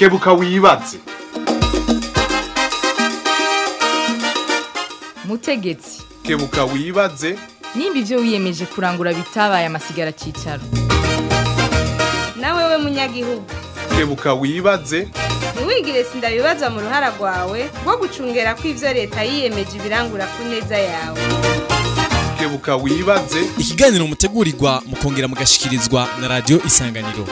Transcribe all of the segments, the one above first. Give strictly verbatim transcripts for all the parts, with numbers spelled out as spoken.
kebuka wibaze. Mutegetsi, kebuka wibaze. nimba ivyo wiyemeje kurangura bitabaye amasigara cicaro. Nawe we munyagihugu, kebuka wibaze. ntiwigire sindabibazwa mu ruhara rwawe rwo gucungera ko ivyo leta yiyemeje ibirangura ku neza yawe. Kebuka wibaze. Ikiganiro mutegurirwa mukongera mugashikirizwa na radio Isanganiro.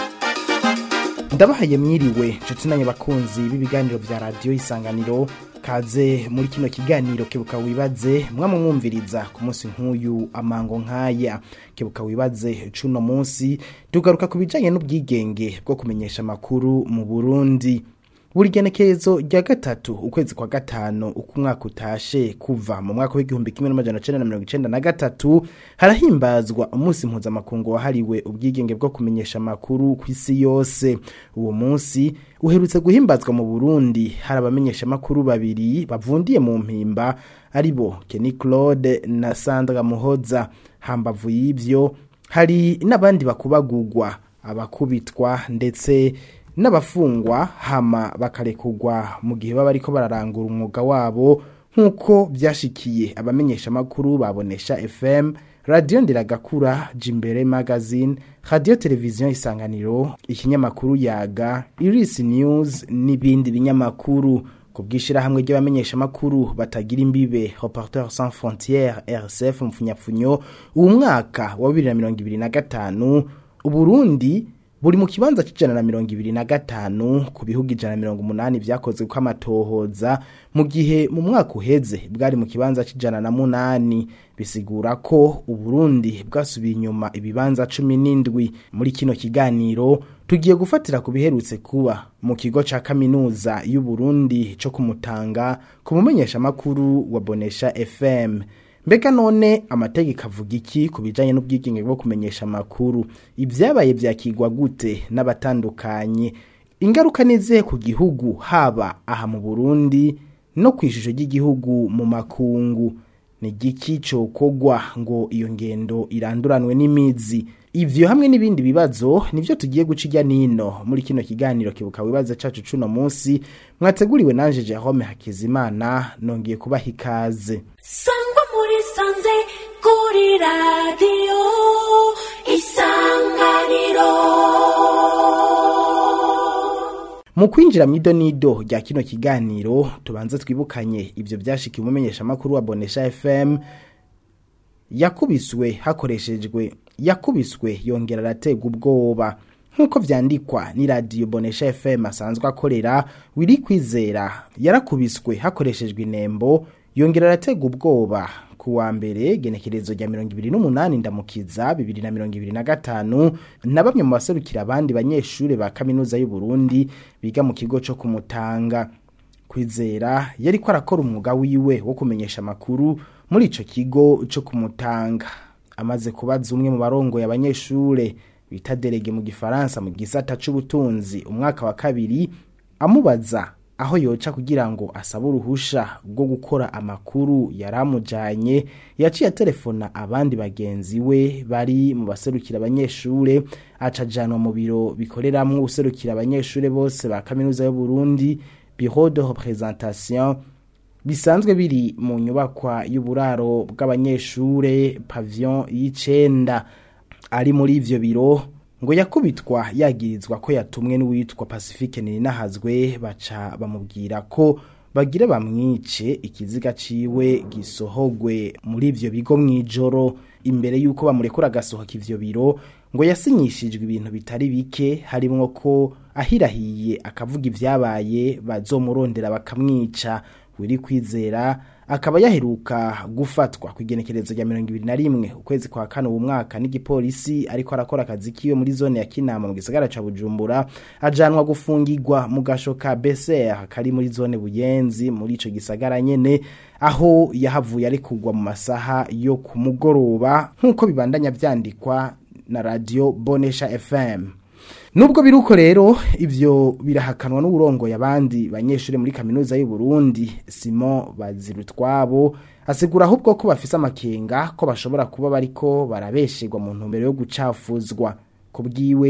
Ndabahaye mwiriwe nshuti nanyu bakunzi b'ibiganiro vya radio Isanganiro, kaze muri kino kiganiro kebuka wibaze mwamumwumviriza ku munsi nk'uyu amango nkaya. Kebuka wibaze cuno munsi tugaruka kubijanye n'ubwigenge bwo kumenyesha makuru mu Burundi. Buri genekerezo rya gatatu ukwezi kwa gatano uko umwaka utashe kuva mu mwaka w'igihumbi kimwe n'amajana icenda na mirongo icenda na gatatu harahimbazwa umunsi mpuzamakungu wahariwe ubwigenge bwo kumenyesha makuru ku isi yose. Uwo munsi uherutse guhimbazwa mu Burundi hari abamenyesha makuru babiri bavundiye mu mpimba aribo Kenny Claude na Sandra Muhoza. Hambavu y'ivyo hari n'abandi bakubagurwa, abakubitwa ndetse n'abafungwa hama bakarekugwa mu gihe baba ariko bararangura umwuga wabo, nkuko byashikiye abamenyesha makuru babonesha F M, Radio Ndiragakura, Jimbere Magazine, Radio Television Isanganiro, ikinyamakuru Yaga, Iris News n'ibindi binyamakuru. Kubwishira hamwe ry'abamenyesha makuru batagira imbibe Reporters Sans Frontières R S F mfunyapfunyo, uwo mwaka wa bibiri na mirongo ibiri na gatanu Uburundi buri mu kibanza c'ijana na mirongo ibiri na gatanu ku bihugu ijana na mirongo umunani vyakozwe ko amatohoza, mu gihe mu mwaka uheze bwari mu kibanza c'ijana na munani. Bisigura ko Uburundi bwasubiye inyuma ibibanza cumi n'indwi. Muri kino kiganiro tugiye gufatira ku biherutse kuba mu kigo ca kaminuza y'u Burundi co kumutanga ku mumenyesha makuru wa Bonesha F M. Mbega none amategeko avuga iki kubijanye n'ubwigenge bwo kumenyesha makuru? Ivyabaye vyakigwa gute n'abatandukanye? Ingaruka nizihe ku gihugu haba aha mu Burundi no kwishusho ry'igihugu mu makungu? Ni giki cokogwa ngo iyo ngendo iranduranwe n'imizi? Ivyo hamwe n'ibindi bibazo nivyo tugiye gucijya nino muri kino kiganiro kebuka wibaza cacu cuno munsi. Mwateguriwe nanje Jerome Hakizimana, nongiye kubaha ikaze. Sangwa muri sanze kuri radio Isanganiro. Mu kwinjira mwido nido rya kino kiganiro tubanze twibukanye ivyo byashikiye umumenyesha makuru wa Bonesha F M yakubiswe hakoreshejwe yakubiswe yongera arategwa ubwoba, nkuko vyandikwa ni Radio Bonesha F M asanzwe akorera. Wiri Kwizera yarakubiswe hakoreshejwe inembo yongera arategwa ubwoba ku wa mbere genekerezo rya mirongo ibiri n'umunani Ndamukiza bibiri na mirongo ibiri na gatanu na bamwe mu baserukira abandi banyeshure ba kaminuza y'u Burundi biga mu kigo co kumutanga. Kwizera yari ko arakora umwuga wiwe wo kumenyesha makuru muri ico kigo co kumutanga. Amaze kubaza umwe mu barongo y'abanyeshure bita delege mu gifaransa mu gisata c'ubutunzi umwaka wa kabiri, amubaza aho yoca kugira ngo asaba uruhusha rwo gukora amakuru yaramujanye, yaciye telefona abandi bagenzi we bari mu baserukira abanyeshure, acajanwa mu biro bikoreramwo userukira abanyeshure bose ba kaminuza y'u Burundi, Bureau de représentation, bisanzwe biri mu nyubakwa y'uburaro bw'abanyeshure Pavillon y'icenda. Ari muri ivyo biro ngo yakubitwa yagirizwa ko yatumwe n'uwitwa Pacifique Ninahazwe, baca bamubwira ko bagire bamwice ikiziga ciwe gisohogwe muri ivyo bigo mwijoro. Imbere yuko bamurekura gasohoka ivyo biro ngo yasinyishijwe ibintu bitari bike, harimwo ko ahirahiye akavuga ivyabaye bazomurondera bakamwica. Wiri Kwizera akaba yaheruka gufatwa kwigenekerezo rya mirongo ibiri na rimwe ukwezi kwa kane uwo mwaka n'igipolisi ariko arakora akazi kiyo muri zone ya Kinama mu gisagara ca Bujumbura, ajanwa gufungirwa mu gasho ka B C R kari muri zone Buyenzi muri ico gisagara nyene, aho yahavuye ari kugwa mu masaha yo kumugoroba nkuko bibandanya vyandikwa na Radio Bonesha F M. Nubwo biruko rero ivyo birahakanwa n'uburongo y'abandi banyeshure muri kaminuza y'u Burundi, Simon Bazirutwabo asigura ahubwo ko bafise amakenga ko bashobora kuba bariko barabeshegwa mu ntumbero yo gucafuzwa. Kubwiwe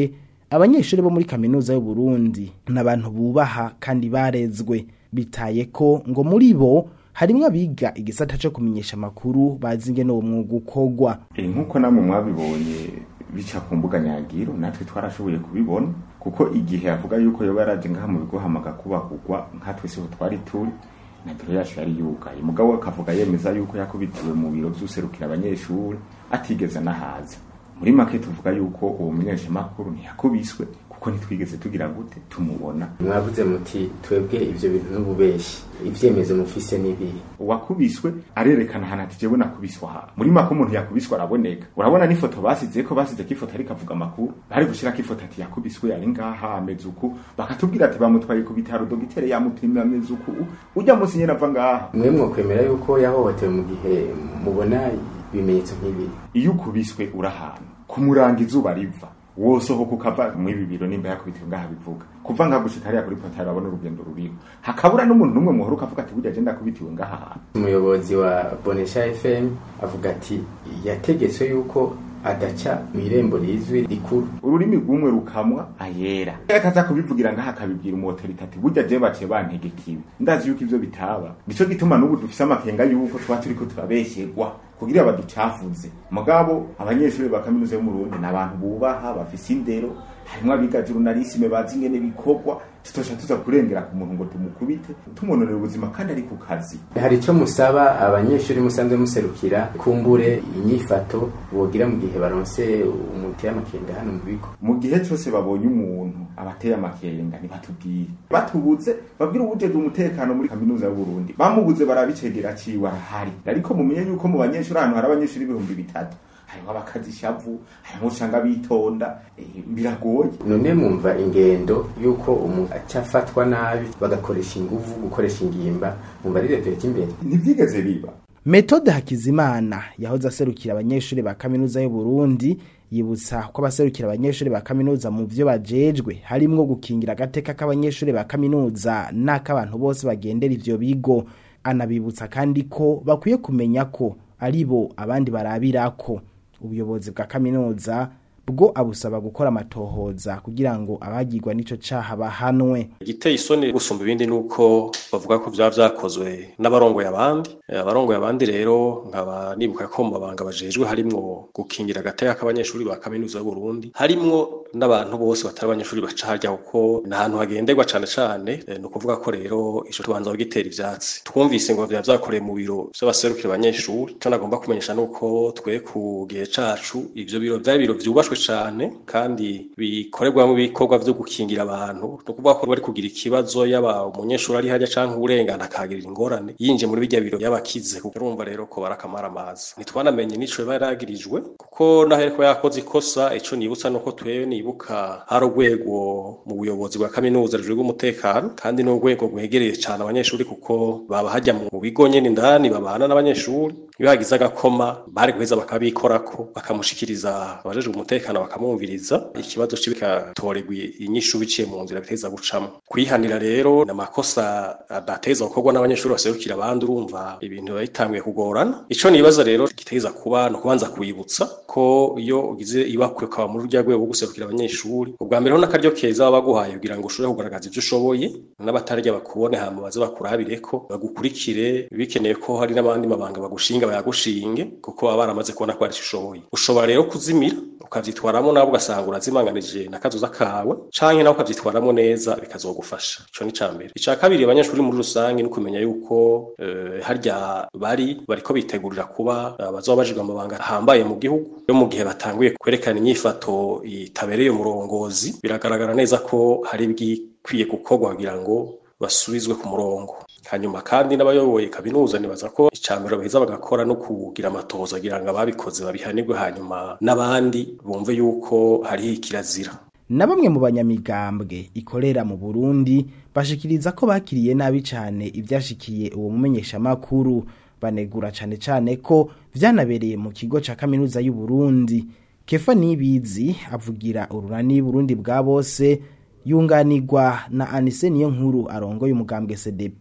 abanyeshuri bo muri kaminuza y'u Burundi n'abantu bubaha kandi barezwe, bitaye ko ngo muri bo harimwo abiga igisata cyo kumenyesha makuru bazi ingene uwo mwuga ukogwa. E, nkuko namwe mwabibonye bica ku mbuga nyagiro, natwe twarashoboye kubibona kuko igihe avuga yuko yoba yaraje ngaha mu bigo hamaga kubakugwa nkatwe siho twari turi na biro yacu yari yugaye. Mugabo akavuga yemeza yuko yakubitiwe mu biro vy'userukira abanyeshuri atigeze nahaza. Muri make tuvuga yuko uwo munyesha makuru ntiyakubiswe kuko nitwigeze tugira gute tumubona. Mwavuze muti twebwe ivyo bintu n'ububeshi, ivyemezo mufise nibi. Uwakubiswe arerekana hana ati jewe nakubiswa ha. Muri make umuntu yakubiswa araboneka. Urabona ni foto basize ko basize ki foto ari kavuga makuru. Bari gushira ki foto ati yakubiswe yari ngaha ameze uku, bakatubwira ati bamutwaye ku bitaro dogitere yamutimye ameze uku. Ujya musi nyene ava ngaha. Mwe mwokwemera yuko yahohotewe mu gihe mubona ibimenyetso nk'ibi? Iyo ukubiswe urahana kumuranga izuba riva wosohoka ukava mu bibiro nimba yakubitiwe ngaha bivuga kuva ngagushika hariya kuri portail abona urugendo ruriho hakabura n'umuntu numwe muhoro kavuga ati burya je ndakubitiwe ngaha. Umuyobozi wa Bonesha F M avuga ati yategetse yuko adaca mw'irembo rizwi rikuru, ururimi rw'umwe rukamwa ayera. Akaza kubivugira ngaha akabibwira umuautorite ati burya je baciye bantegekiwe ndazi yuko ivyo bitaba. Nico gituma n'ubu dufise amakenga yuko twa turiko turabesherwa kugira baducafuze. Mugabo abanyeshuri ba kaminuza yo mu Burundi n'abantu bubaha bafise indero, harimwo abiga journalisme bazi ingene bikogwa, tutosha tuza kurengera ku muntu ngo tumukubite tumononera ubuzima kandi ari ku kazi. Hari ico musaba abanyeshuri musanzwe muserukira kumbure inyifato bogira mu gihe baronse umuti y'amakenga hano mu bigo? Mu gihe cyose babonye umuntu abateye amakenga nibatubwire, batubuze babwire ubujeje umutekano muri kaminuza y'u Burundi, bamubuze barabicegera ciwe arahari. Ariko mumenye yuko mu banyeshuri hano hari abanyeshuri ibihumbi bitatu, harimo abakazi shavu, harimo usanga bitonda, e, biragoye. None mumva ingendo yuko umuntu acafatwa nabi bagakoresha inguvu, gukoresha ingimba, mumva ari leta imbere? Ntivyigeze biba. Methode Hakizimana yahoze aserukira abanyeshuri ba kaminuza y'u Burundi yibutsa ko abaserukira abanyeshuri ba kaminuza mu byo bajejwe harimwo gukingira agateka k'abanyeshuri ba kaminuza n'akabantu bose bagendera ivyo bigo. Anabibutsa kandi ko bakwiye kumenya ko aribo abandi barabirako. Ubuyobozi bwa kaminuza bwo abusaba gukora amatohoza kugira ngo abagirwa nico caha bahanwe. Igiteye isoni gusumba ibindi nuko bavuga ko bya vyakozwe n'abarongoye abandi. Abarongoye abandi rero nkaba nibuka ko mu mabanga bajejwe harimwo gukingira agateka k'abanyeshuri ba kaminuza y'u Burundi, harimwo n'abantu bose batari abanyeshuri baca harya uko n'ahantu hagenderwa cane cane. No kuvuga ko rero ico tubanza gitera ivyatsi. Twumvise ngo bya vyakoreye mu biro by'abaserukira abanyeshuri, cyo nagomba kumenyesha nuko twe ku gihe cacu ivyo biro byari biro vyubashwe cyane kandi bikorerwa mu bikorwa byo gukingira abantu. No kuvuga ko bari kugira ikibazo yaba umunyeshuri ari hajya canke urengana akagirira ingorane yinje muri bijya biro y'abakize. Urumva rero ko barakamara amazi nitwanamenye nico baragirijwe kuko nahere ko yakoze ikosa. Ico nibutsa nuko twewe nibuka hari urwego mu buyobozi bwa kaminuza rujejwe umutekano kandi n'urwego rwegereye cyane abanyeshuri kuko baba hajya mu bigo nyene indani babana n'abanyeshuri. Iyo hagize agakoma bari guheza bakabikorako bakamushikiriza abajejwe umutekano bakamwumviriza ikibazo cibikatorerwa inyishu biciye mu nzira biteza gucamo. Kwihanira rero n'amakosa adateza gukorwa n'abanyeshuri baserukira abandi. Urumva ibintu bitangiye kugorana. Ico nibaza rero giteza kuba no kubanza kuyibutsa ko iyo ugize ibakwe kwa muri rya rwego guserukira abanyeshuri ubwa mbere ho nakaryo keza babaguhaye kugira ngo ushobore kugaragaza ivyo ushoboye n'abatarya bakubone hama baze bakurabireko bagukurikire. Bikeneye ko hari n'abandi mabanga bagushinga bayagushinge kuko baba baramaze kubona ko ari ushoboye. Ushobora rero kuzimira ukavyitwaramo nabo ugasanga urazimanganije nakazoza kawe canke nawe ukavyitwaramo neza bikazogufasha. Ico ni cambere. Ica kabiri abanyeshuri muri rusange no kumenya yuko uh, harya bari bariko bitegurira kuba bazobajirwa amabanga hambaye mu gihugu. Yo mu gihe batanguye kwerekana inyifato itabereye umurongozi biragaragara neza ko hari bwikwiye gukorwa kugira ngo basubizwe ku murongo. Hanyuma kandi n'abayoboye kaminuza nibaza ko icambero baheza bagakora no kugira amatohoza kugira ngo ababikoze babihanirwe hanyuma n'abandi bumve yuko hari ikirazira. Na bamwe mu banyamigambwe ikorera mu Burundi bashikiriza ko bakiriye nabi cyane ivyashikiye uwo mumenyesha makuru. Banegura cyane cyane ko vyanabereye mu kigo ca kaminuza y'u Burundi. Kefa Nibizi avugira urunani Burundi bwa bose yunganirwa na Anise Niyonkuru arongoye umugambwe C D P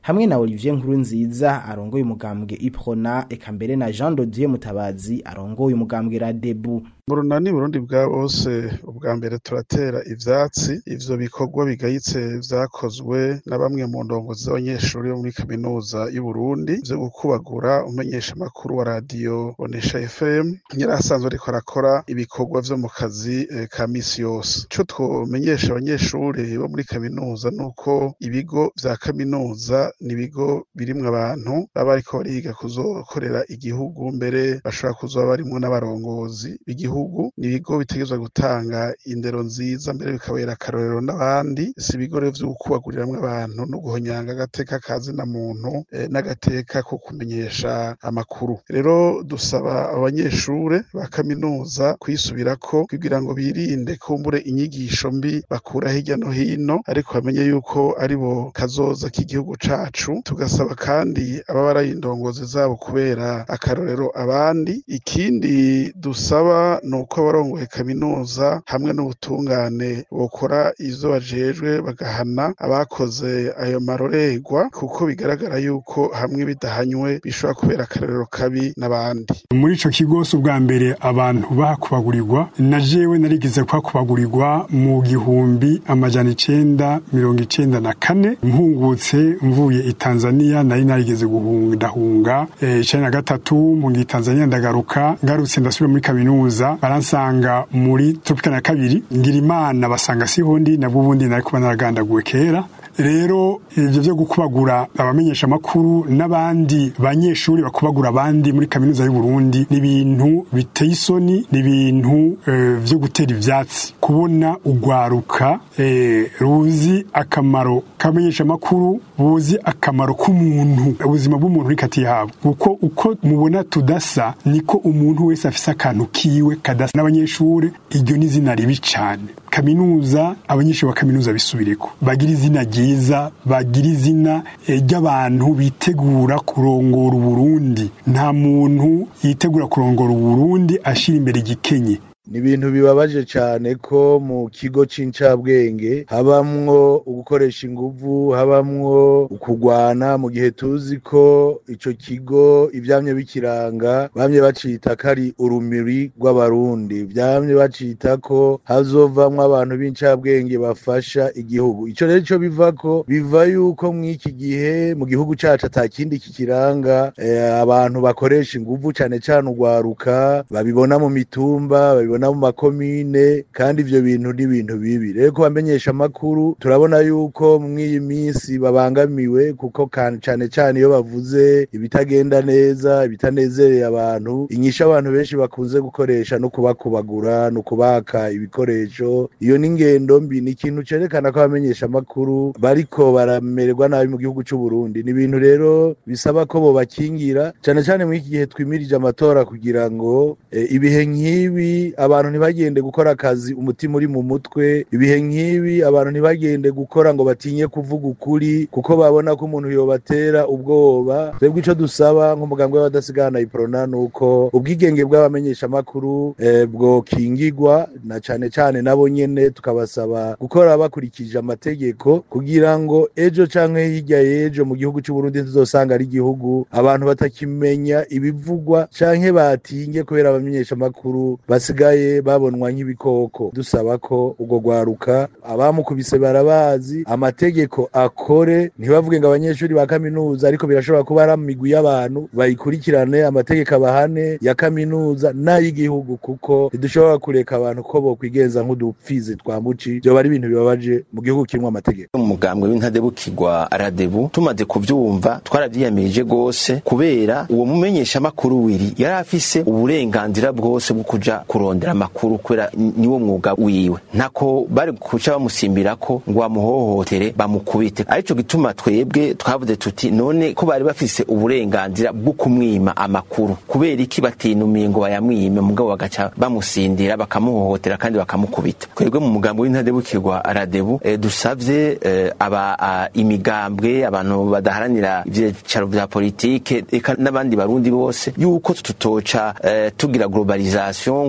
hamwe na Olivier Nkurunziza arongoye umugambwe Iprona eka mbere na Jean Dodier Mutabazi arongoye umugambwe Radebu. Burunani Burundi bwa bose ubwa mbere turatera ivyatsi ivyo bikorwa bigayitse vyakozwe na bamwe mu ndongozi z'abanyeshuri bo muri kaminuza y'u Burundi vyo gukubagura umenyesha makuru wa radio Bonesha F M nyira asanzwe ariko arakora ibikorwa vyo mu kazi eh, ka misi yose. Ico twomenyesha abanyeshuri bo muri kaminuza nuko ibigo vya kaminuza ni ibigo birimwe abantu baba ariko bariga kuzokorera igihugu, mbere bashobora kuzoba barimwo n'abarongozi b'igihugu. Ni ibigo bitegezwa gutanga indero nziza, mbere bikabera akarorero n'abandi. Si ibigo rero vyo gukubaguriramwo abantu no guhonyanga agateka kazi na muntu eh, n'agateka ko kumenyesha amakuru. Rero dusaba abanyeshure ba kaminuza kwisubirako kugira ngo birinde kumbure inyigisho mbi bakura hirya no hino, ariko bamenye yuko ari bo kazoza k'igihugu cacu. Tugasaba kandi ababa barayindongozi zabo kubera akarorero abandi. Ikindi dusaba nuko abarongoye kaminuza hamwe n'ubutungane bokora ivyo bajejwe bagahana abakoze ayo marorerwa, kuko bigaragara yuko hamwe bidahanywe bishobora kubera akarorero kabi n'abandi. Muri ico kigo ubwa mbere abantu bahakubagurirwa, na jewe narigeze kuhakubagurirwa mu gihumbi amajana icenda mirongo icenda na kane mpungutse mvuye i Tanzania. Nari narigeze guhungahunga icenda na gatatu mu Tanzania, ndagaruka ngarutse ndasubira muri kaminuza baransanga muri tropicana ya kabiri, ngira Imana basanga siho ndi, nabwo ubundi nari kuba naragandaguwe kera. Rero ivyo vyo gukubagura abamenyesha makuru n'abandi banyeshuri bakubagura abandi muri kaminuza y'u Burundi ni ibintu biteye isoni, ni ibintu e, vyo gutera ivyatsi. Kubona ugwaruka e, ruzi akamaro kamenyesha makuru, buzi akamaro k'umuntu, ubuzima bw'umuntu rikati yabo, kuko uko mubona tudasa niko umuntu wese afise akantu kiwe kadasa n'abanyeshuri. Iryo ni izina ribi cyane. Kaminuza, abanyeshuri ba kaminuza bisubireko, bagira izina ryiza, bagira izina ry'abantu bitegura kurongora Uburundi. Nta muntu yitegura kurongora Uburundi ashira imbere igikenye. Ni ibintu bibabaje cyane ko mu kigo c'incabwenge habamwo ugukoresha inguvu, habamwo ukugwana, mu gihe tuzi ko ico kigo ivyamye bikiranga bamye bacita kari urumuri rw'abarundi, vyamye bacita ko hazovamwo abantu b'incabwenge bafasha igihugu. Ico rero ico bivako biva yuko mw'iki gihe mu gihugu cacu atakindi kikiranga eh, abantu bakoresha inguvu cane cane ugwaruka, babibona mu mitumba, babibona mu makomine, kandi ivyo bintu ni ibintu bibi. Rero ko bamenyesha amakuru turabona yuko mw'iyi minsi babangamiwe, kuko cane cane iyo bavuze ibitagenda neza, ibitanezereye abantu, inyisha abantu benshi bakunze gukoresha no kubakubagura, no kubaka ibikoresho. Iyo ni ingendo mbi, ni ikintu cerekana ko abamenyesha amakuru bariko baramererwa nabi mu gihugu c'u Burundi. Ni ibintu rero bisaba ko bo bakingira, cane cane mw'iki gihe twimirije amatora, kugira ngo e, ibihe nk'ibi abantu ntibagende gukora akazi umutima uri mu mutwe. Ibihe nk'ibi abantu ntibagende gukora ngo batinye kuvuga ukuri, kuko babona ko umuntu yobatera ubwoba. Twebwe ico dusaba nk'umugambwe w'abadasigana Iprona nuko ubwigenge bw'abamenyesha makuru eh, bwo kingigwa, na cane cane nabo nyene tukabasaba gukora bakurikije amategeko, kugira ngo ejo canke hirya y'ejo mu gihugu c'u Burundi tuzosanga ari igihugu abantu batakimenya ibivugwa canke batinye kubera abamenyesha makuru basigaye babonwa nk'ibikoko. Dusaba ko ugo gwaruka abamukubise barabazi, amategeko akore, ntibavuge ngo abanyeshuri ba kaminuza, ariko birashobora kuba ari amigwi y'abantu bayikurikirane, amategeko abahane ya kaminuza n'ay'igihugu, kuko ntidushobora kureka abantu ko bo kwigenza nk'udupfizi twamuci. Byo bari ibintu bibabaje mu gihugu kirimo amategeko. Umugambwe w'intadebukirwa Radebu tumaze kuvyumva twaravyiyamirije gose, kubera uwo mumenyesha makuru wiri yari afise uburenganzira bwose bwo kuja kurondera amakuru, kwera niwo mwuga wiwe. Ntako bari kuca bamusimbira ko ngo bamuhohotere bamukubite. Arico gituma twebwe twavuze tuti none ko bari bafise uburenganzira bwo kumwima amakuru, kubera iki batinumiye ngo bayamwime mugabo bagaca bamusindira bakamuhohotera kandi bakamukubita. Twebwe mu mugambo w'intadebukirwa Radebu e, dusavye e, aba a, imigambwe, abantu badaharanira ivyicaro vya politike eka n'abandi barundi bose yuko tutoca e, tugira globalisation ngo tuce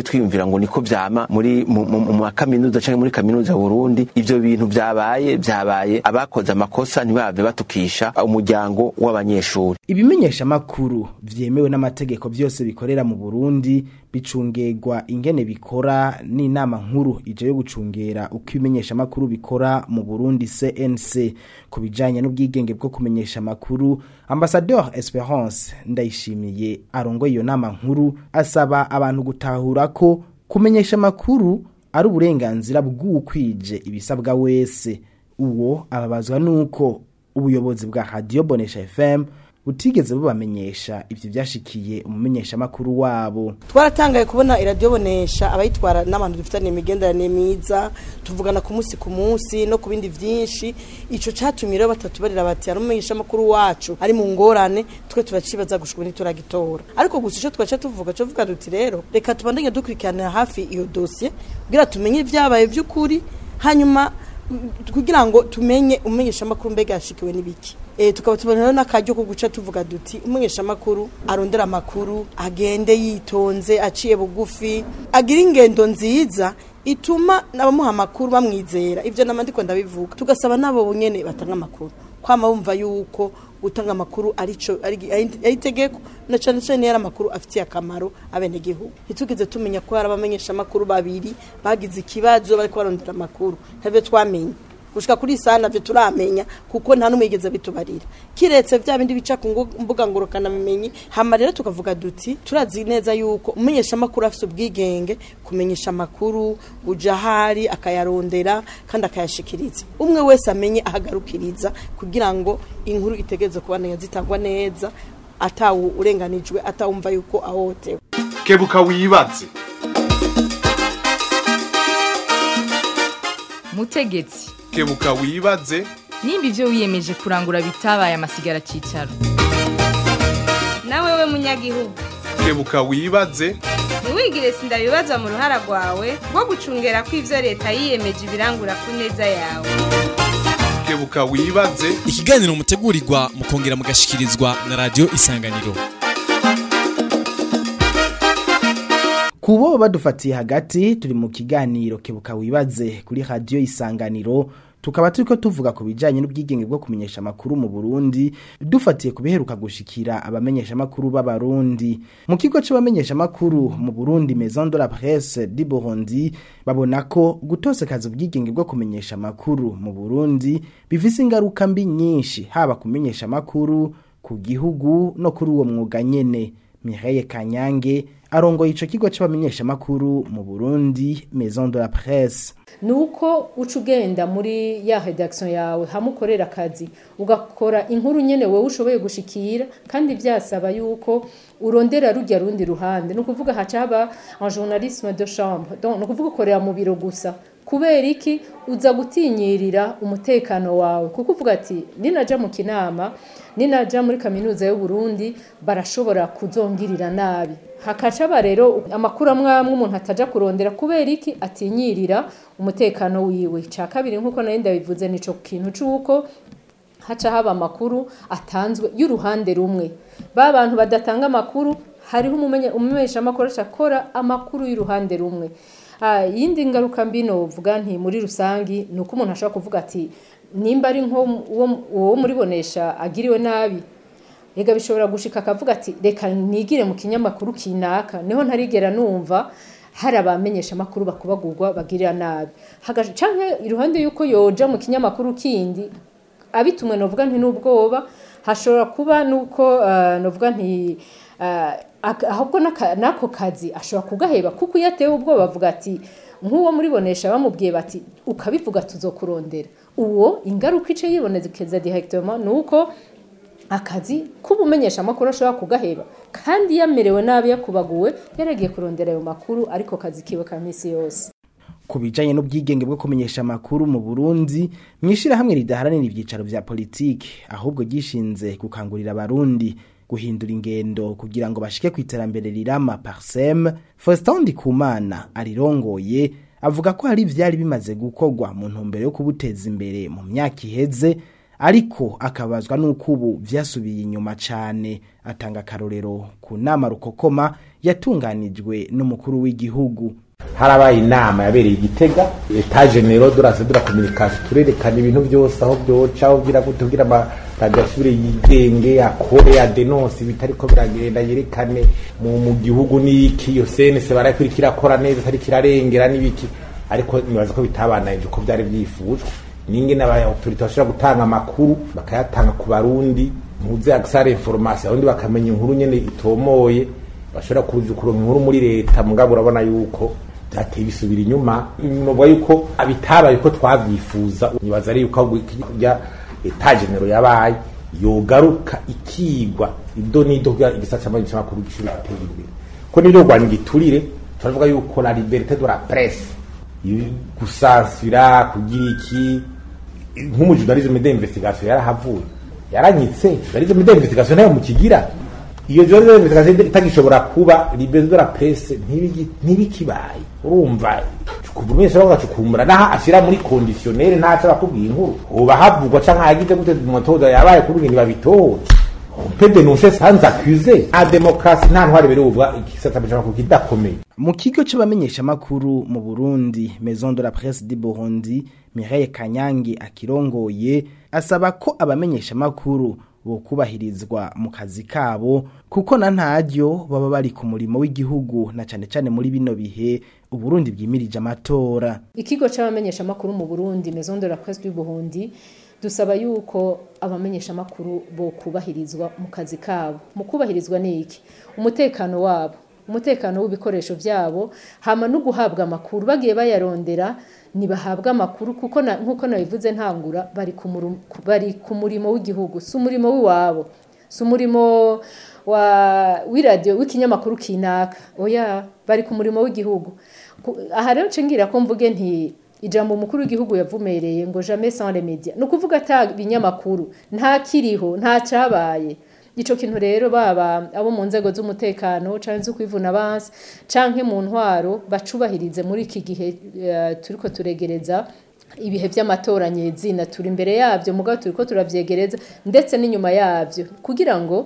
twiyumvira ngo niko vyama muri mu, mu, mu kaminuza canke muri kaminuza ya Burundi. Ivyo bintu vyabaye vyabaye abakoze amakosa ntibave batukisha umuryango w'abanyeshuri. Ibimenyesha makuru vyemewe n'amategeko byose bikorera mu Burundi bicungegwa ingene bikora n'inama nkuru ije yo gucungera uko ibimenyesha makuru bikora mu Burundi C N C. Kubijanye n'ubwigenge bwo kumenyesha makuru, Ambassadeur Esperance Ndayishimiye arongoye iyo nama nkuru asaba abantu gutahura ko kumenyesha makuru ari uburenganzira bw'ukwije ibisabwa wese. Uwo ababazwa nuko ubuyobozi bwa Radio Bonesha F M utigeze bubamenyesha ivyo byashikiye umumenyesha makuru wabo. Twaratangaye kubona iradio Bonesha abayitwara n'abantu dufitanye imigenderanire myiza, tuvugana ku munsi ku munsi no ku bindi vyinshi. Ico catumye rero batatu barira bati ari umumenyesha makuru wacu ari mu ngorane, twe turacibaza gushika ni turagitora. Ariko gusa ico twaca tuvuga cyo vuga duti rero reka tubandanye dukurikirana hafi iyo dossier kugira tumenye vyabaye vy'ukuri, hanyuma kugira ngo tumenye umumenyesha makuru mbega yashikiwe n'ibiki. Eh tukaba tubona n'akaryo ko guca tuvuga duti umumenyesha makuru arondera makuru, agende yitonze, aciye bugufi, agira ingendo nziza ituma nabamuha makuru bamwizera. Ivyo namandiko ndabivuga, tugasaba nabo nyene batanga makuru kwama bumva yuko gutanga makuru arico ari tegeko na cyane cyane yara makuru afitiye akamaro abene gihugu. Ntitugize tumenya ko yarabamenyesha makuru babiri bagize ikibazo bari kwarondera makuru, have twamenye gushika kuri sana byo turamenya kuko nta numwigeze bitubarira, kiretse vya bindi bica ku mbuga ngorokana bimenyi. Hama rero tukavuga duti turazi neza yuko umenyesha makuru afite ubwigenge kumenyesha makuru uja hari akayarondera kandi akayashikiriza, umwe wese amenye ahagarukiriza kugira ngo inkuru itegeze kubana yazitangwa neza atawu urenganijwe atawumva yuko ahotewe. Kebuka wibaze. Mutegetsi Kebuka wibaze nimba ivyo wiyemeje kurangura bitabaye amasigara cicaro. Nawe we munyagihugu Kebuka wibaze ntiwigire sindabibaza mu ruhara rwawe rwo gucungera ko ivyo leta yiyemeje ibirangura ku neza yawe. Kebuka wibaze ikiganiro mutegurirwa mukongera mugashikirizwa na Radio Isanganiro. Kubo badufatiye hagati turi mu kiganiro Kebuka wibaze kuri Radio Isanganiro, tukaba turiko tuvuga ku bijanye n'ubwigenge bwo kumenyesha makuru mu Burundi dufatiye kubiheruka gushikira abamenyesha makuru b'abarundi. Mu kigo c'abamenyesha makuru mu Burundi Maison de la Presse du Burundi babona ko gutosekaza ubwigenge bwo kumenyesha makuru mu Burundi bifise ingaruka mbi nyinshi haba kumenyesha makuru ku gihugu no kuri uwo mwuga nyene. Mireille Kanyange arongoye ico kigo c'abamenyesha makuru mu Burundi Maison de la Presse. Nuko ucugenda muri ya redaction yawe hamukorera akazi ugakora inkuru nyene wewe ushoboye gushikira, kandi vyasaba yuko urondera rujya rundi ruhande, no kuvuga hacaba en journalisme de chambre, donc no kuvuga ukorera mu biro gusa. Kubera iki uza gutinyirira umutekano wawe, kuko uvuga ati ninaja mu kinama, ninaja muri kaminuza y'u Burundi barashobora kuzongirira nabi. Hakacaba rero amakuru amwamwe umuntu ataja kurondera kubera iki atinyirira umutekano wiwe. Ca kabiri nkuko nari ndabivuze nico kintu cuko haca haba amakuru atanzwe y'uruhande rumwe. Ba bantu badatanga amakuru hariho umumenye umumesha amakuru acakora amakuru y'uruhande rumwe. Ah yindi ngaruka mbino vuga nti muri rusangi nuko umuntu ashaka kuvuga ati nimba ari nko uwo muri Bonesha agiriwe nabi, ega bishobora gushika akavuga ati reka nigire mu kinyamakuru kinaka, neho ntarigera numva hari abamenyesha makuru bakubagurwa bagirira nabi. Hagaje canke iruhande yuko yoja mu kinyamakuru kindi abitumwe novuga nti n'ubwoba, hashobora kuba nuko uh, novuga nti uh, ahubwo nako kazi ashobora kugaheba kuko yatewe ubwoba bavuga ati nk'uwo muri Bonesha bamubwiye bati ukabivuga tuzokurondera. Uwo ingaruka ice yibonezekeza directement nuko akazi kubumenyesha makuru ashobora kugaheba, kandi yamerewe nabi yakubaguwe yaragiye kurondera ayo makuru ariko kazi kiwe ka misi yose. Kubijanye n'ubwigenge bwo kumenyesha makuru mu Burundi, mwishira hamwe ridaharanira ivyicaro vya politiki ahubwo gishinze gukangurira abarundi guhindura ingendo kugira ngo bashike kwiterambere rirama Parsem. Faustin Ndikumana arirongoye avuga ko hari vyari bimaze gukogwa mu ntumbero yo kubuteza imbere mu myaka iheze, ariko akabazwa nuko ubu vyasubiye inyuma cane. Atanga karorero ku nama rukokoma yatunganijwe n'umukuru w'igihugu. Harabaye inama yabereye Igitega, etat general de la de la communication, turerekana ibintu byose aho byoca aho gira gutugira ama radiyashure yigenge akore adenonce bitariko biragenda yerekane mu mu gihugu niki yo senese barakurikira akora neza atari kirarengera nibiki, ariko nibaza ko bitabanaje ko byari byifujwe. Ninge n'aba autorité bashobora gutanga amakuru bakayatanga ku barundi muze aksare information aho ndi bakamenya inkuru nyene itomoye, bashobora kuzukura inkuru muri leta mugabo urabona yuko tateye bisubira inyuma. Novuga yuko abitaba yuko twavyifuza, nibaza ari yuko ya etat general yabaye yogaruka ikigwa ido nido igisata cy'amajwi cy'amakuru gishuri ateye ko nibyo rwanda giturire. Turavuga yuko la liberté de la presse gusansira kugira iki nk'umujournalisme d'investigation yarahavuye yaranyitse journalisme d'investigation nayo mukigira iyo journalisme d'investigation itagishobora kuba liberté de la presse ntibikibaye. Urumva kubumisha bagacukumbura naha ashira muri conditionnel ntaca bakubwiye inkuru uba havugwa canka yagize gute motoda yabaye kuri ibintu babitoho peut dénoncer sans accuser. A démocratie nta ntwari berubwa igisata cy'amakuru kidakomeye. Mu kigo c'abamenyesha makuru mu Burundi, Maison de la Presse du Burundi, Mireille Kanyangi akirongoye asaba ko abamenyesha makuru bo kubahirizwa mu kazi kabo kuko na ntaryo baba bari ku murimo w'igihugu na cane cane muri bino bihe Uburundi bwimirije amatora. Ikigo c'abamenyesha makuru mu Burundi, Maison de la Presse du Burundi, dusaba yuko abamenyesha makuru bo kubahirizwa mu kazi kabo. Mu kubahirizwa niki? Umutekano wabo, umutekano w'ibikoresho byabo, hama no guhabwa amakuru bagiye bayarondera nibahabwa amakuru kuko na, nkuko nabivuze ntangura bari ku bari ku murimo w'igihugu, su murimo w'iwabo, su murimo wa w'iradio w'ikinyamakuru kinaka. Oya, bari ku murimo w'igihugu. Aha rero cengira ko mvuge nti ijambo mukuru w'igihugu yavumereye ngo jamais sans les médias. No kuvuga ata binyamakuru nta kiriho nta cabaye. Ico kintu rero baba abo mu nzego z'umutekano canze kwivuna abansi canke mu ntwaro bacubahirize muri iki gihe uh, turiko turegereza ibihe by'amatora nyezina turi imbere yavyo mugabo turiko turavyegereza ndetse n'inyuma yavyo kugira ngo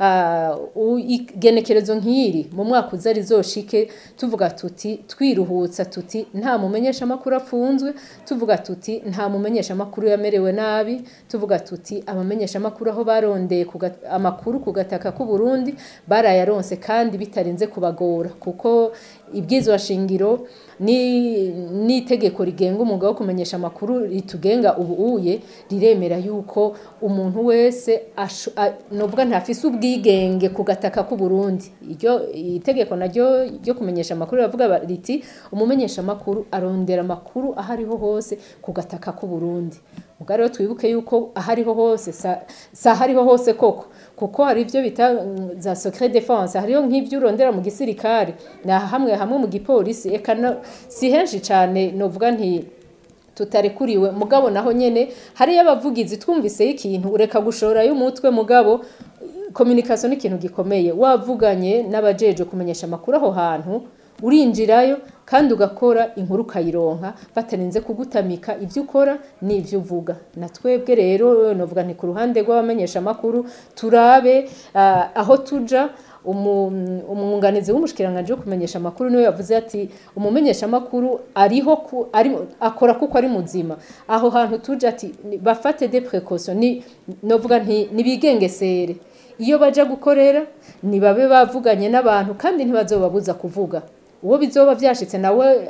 uh, igenekerezo nkiri mu mwaka uzari zoshike tuvuga tuti twiruhutsa tuti nta mumenyesha makuru afunzwe, tuvuga tuti nta mumenyesha makuru yamerewe nabi, tuvuga tuti abamenyesha makuru aho barondeye amakuru kugataka ku Burundi barayaronse kandi bitarinze kubagora kuko ibwizwa shingiro ni ni tegeko rigenga umwuga wo kumenyesha makuru ritugenga ubu uye riremera yuko umuntu wese novuga ntafise ubwigenge kugataka ku Burundi. Iryo itegeko naryo ryo kumenyesha makuru bavuga riti umumenyesha makuru arondera makuru ahariho hose kugataka ku Burundi. Mugaro twibuke yuko ahariho hose sa, sa hariho hose koko kuko hari ivyo bita za secret défense, hariho nk'ivyo urondera mu gisirikare na hamwe hamwe mu gipolisi eka no, si henshi cyane novuga nti tutarekuriwe mugabo naho nyene hari yabavugizi twumvise ikintu ureka gushora y'umutwe mugabo communication ni ikintu gikomeye wavuganye n'abajeje kumenyesha makuru aho hantu urinjirayo kandi ugakora inkuru kayironka batarinze kugutamika ivyo ukora n'ivyo uvuga. Na twebwe rero novuga nti ku ruhande rw'abamenyesha makuru turabe uh, aho tuja umwunganizi w'umushikiranganje wo kumenyesha makuru niwe yavuze ati umumenyesha makuru ariho ku, ari akora kuko ari muzima. Aho hantu tuja ati bafate des précautions ni novuga nti nibigengesere iyo baja gukorera ni babe bavuganye n'abantu kandi ntibazobabuza kuvuga. Uwo bizoba vyashitse nawe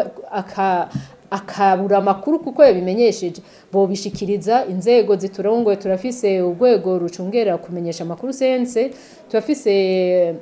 aka akabura makuru kuko yabimenyesheje bo bishikiriza inzego ziturongoye. Turafise urwego rucungera kumenyesha makuru sense, turafise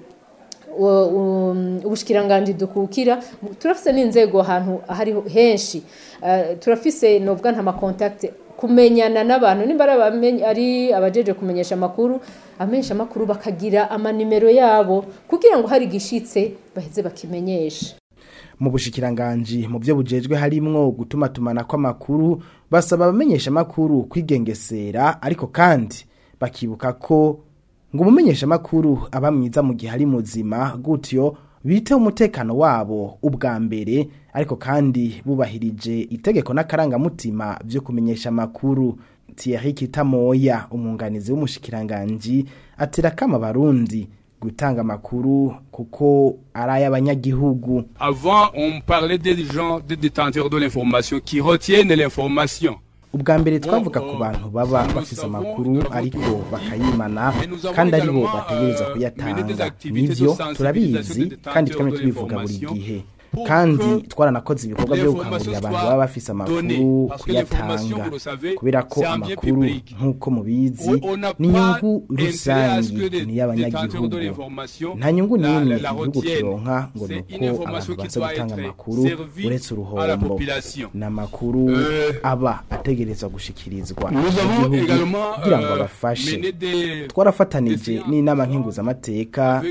ubushikiranganje dukukira, turafise n'inzego ahantu hari henshi. Uh, turafise novuga nta ma contact kumenyana n'abantu nimbara ari abajeje kumenyesha makuru amenyesha makuru bakagira ama nimero yabo kugira ngo hari gishitse baheze bakimenyesha. Mu bushikiranganje mu byo bujejwe harimwo gutuma tumana kwa makuru basaba abamenyesha makuru kwigengesera ariko kandi bakibuka ko ngo umumenyesha makuru abamwiza mu gihe ari muzima gutyo bite umutekano wabo ubwa mbere ariko kandi bubahirije itegeko n'akaranga mutima byo kumenyesha makuru. Thierry Kitamoya umwunganizi w'umushikiranganji atera kama barundi gutanga makuru kuko ari abanyagihugu. Avant on parlait des gens des détenteurs de l'information qui retiennent l'information. Ubwa mbere twavuga ku bantu baba bafise amakuru ariko bakayimana kandi ari bo bategereza kuyatanga. Nivyo turabizi kandi twamwe tubivuga buri gihe. Kandi twaranakoze ibikorwa byo gukangurira abantu baba bafise amakuru kuyatanga kubera ko amakuru nkuko mubizi ni nyungu rusangi ni y'abanyagihugu. Nta nyungu n'imwe igihugu kironka ngo nuko abantu baza gutanga amakuru uretse uruhombo. N'amakuru aba ategerezwa gushikirizwa igihugu kugira ngo abafashe. Twarafatanije n'inama nkenguzamateka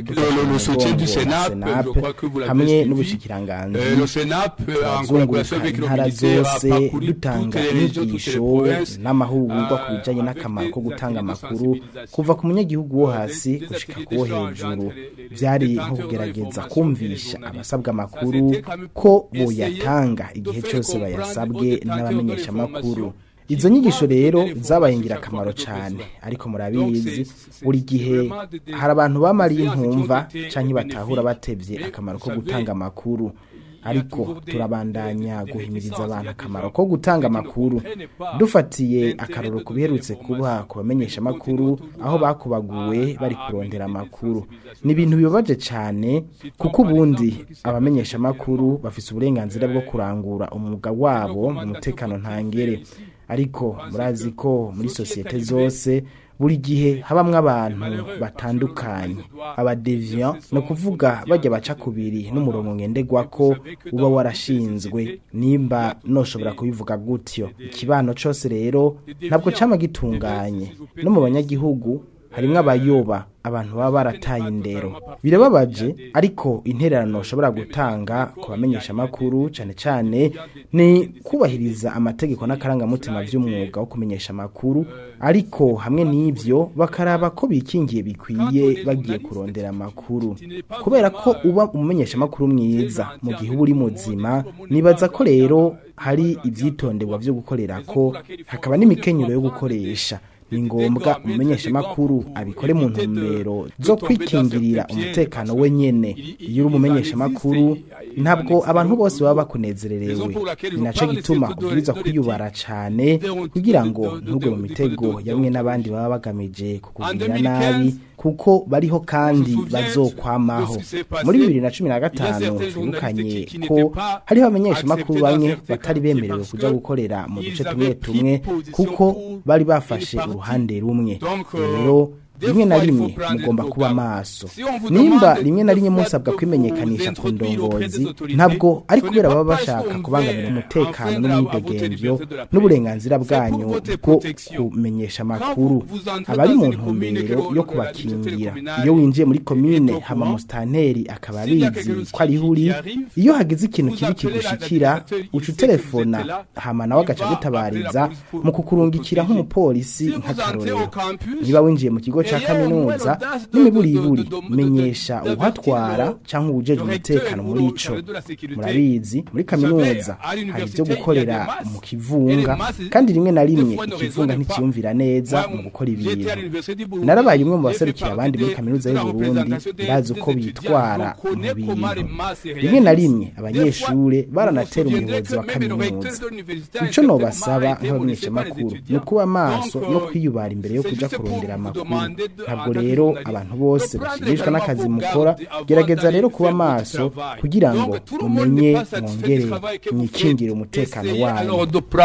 hamwe n'ubushikiranganje le Sénap azunguruka intara zose dutanga inyigisho n'amahugurwa ku bijanye n'akamaro ko gutanga amakuru kuva ku munyagihugu wo hasi gushika ku wo hejuru. Vyari nko kugerageza kumvisha abasabwa amakuru ko boyatanga igihe cyose bayasabwe n'abamenyesha amakuru. Izo nyigisho rero zabaye ingirakamaro cyane ariko murabizi buri gihe hari abantu bamari intumva canke batahura batevye akamaro ko gutanga amakuru. Ariko turabandanya guhimiriza abantu akamaro ko gutanga amakuru dufatiye akaroro kubiherutse kuba kubamenyesha amakuru aho bakubaguwe bari kurondera amakuru. Ni ibintu bibabaje cyane kuko ubundi abamenyesha amakuru bafise uburenganzira bwo kurangura umwuga wabo mu mutekano ntangere. Ariko murazi ko muri societe zose buri gihe habamwe abantu batandukanye abadeviant no kuvuga bajya baca kubiri n'umurongo ngendegwa ko uba warashinzwe nimba noshobora kubivuga gutyo. Ikibano cyose rero ntabwo cama gitunganye no mu banyagihugu harimwe abayoba abantu baba barataye indero. Birababaje ariko intererano ushobora gutanga kubamenyesha amakuru cyane cyane ni kubahiriza amategeko n'akarangamutima by'umwuga wo kumenyesha amakuru, ariko hamwe n'ivyo bakaraba ko bikingiye bikwiye bagiye kurondera amakuru. Kubera ko uba umumenyesha amakuru mwiza mu gihe uri muzima, nibaza ko rero hari ivyitonderwa byo gukorera ko hakaba n'imikenyero yo gukoresha. Ni ngombwa umumenyesha makuru abikore mu ntumbero zo kwikingirira umutekano we nyene. Iyo uri umumenyesha makuru ntabwo abantu bose baba bakunezererewe, ni naco gituma ubwirizwa kwiyubara cane kugira ngo ntugwe mu mitego yamwe n'abandi baba bagamije kukugirira nabi, kuko bariho kandi bazokwamaho. Muri bibiri na cumi na gatanu twibukanye ko hariho abamenyesha makuru bamwe batari bemerewe kuja gukorera mu duce tumwe tumwe kuko bari bafashe uruhande rumwe. Rero rimwe na rimwe mugomba kuba maso. Nimba rimwe na rimwe musabwa kwimenyekanisha ku ndongozi, ntabwo ari kubera baba bashaka kubangamira umutekano n'umwidegemvyo n'uburenganzira bwanyu bwo kumenyesha makuru. Abari mu ntumbero yo kubakingira. Iyo winjiye muri komine hama mustanteri akaba bizi ko ari huri, iyo hagize ikintu kibi kigushikira ucu telefona hama nawe agaca gutabariza mu kukurungikira nk'umupolisi nk'akarorero. Niba winjiye mu kigo cha kaminuza n'imiburiburi menyesha uhatwara cyangwa ujeje umutekano muri ico. Murabizi muri kaminuza hari byo gukorera mu kivunga, kandi rimwe na rimwe ikivunga ntikiyumvira neza mu gukora ibintu. Narabaye imwe mu baserukira abandi muri kaminuza y'u Burundi, ndazi uko bitwara mu bintu. Rimwe na rimwe abanyeshure baranatera umuyobozi wa kaminuza. Ico no basaba nk'abamenyesha makuru no kuba maso no kwiyubara imbere yo kuja kurondera amakuru. Ntabwo rero abantu bose bashimishwa n'akazi mukora, gerageza rero kuba maso kugira ngo umenye mwongere mwikingire umutekano wanyu.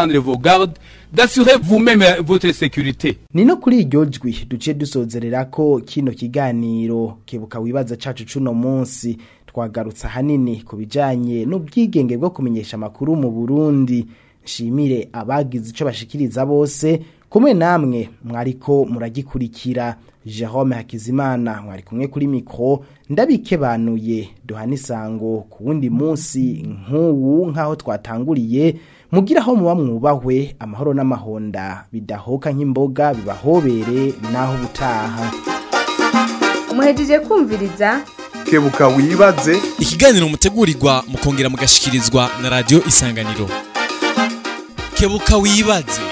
D'assurer vous-même votre sécurité. Nino kuri iryo jwi duce dusozerera ko kino kiganiro kebuka wibaza cacu cuno munsi. Twagarutsa hanini ku bijanye n'ubwigenge bwo kumenyesha makuru mu Burundi. Nshimire abagize ico bashikiriza bose, kumwe namwe mwariko muragikurikira. Jerome Hakizimana mwari kumwe kuri mikro, ndabikebanuye duhana isango ku wundi munsi nk'uwu nkaho twatanguriye. Mugira aho muba mwubahwe, amahoro n'amahonda bidahoka nk'imboga bibahobere naho butaha. Muhejeje kumviriza Kebuka wibaze, ikiganiro mutegurirwa mukongera mugashikirizwa na radio Isanganiro. Kebuka wibaze.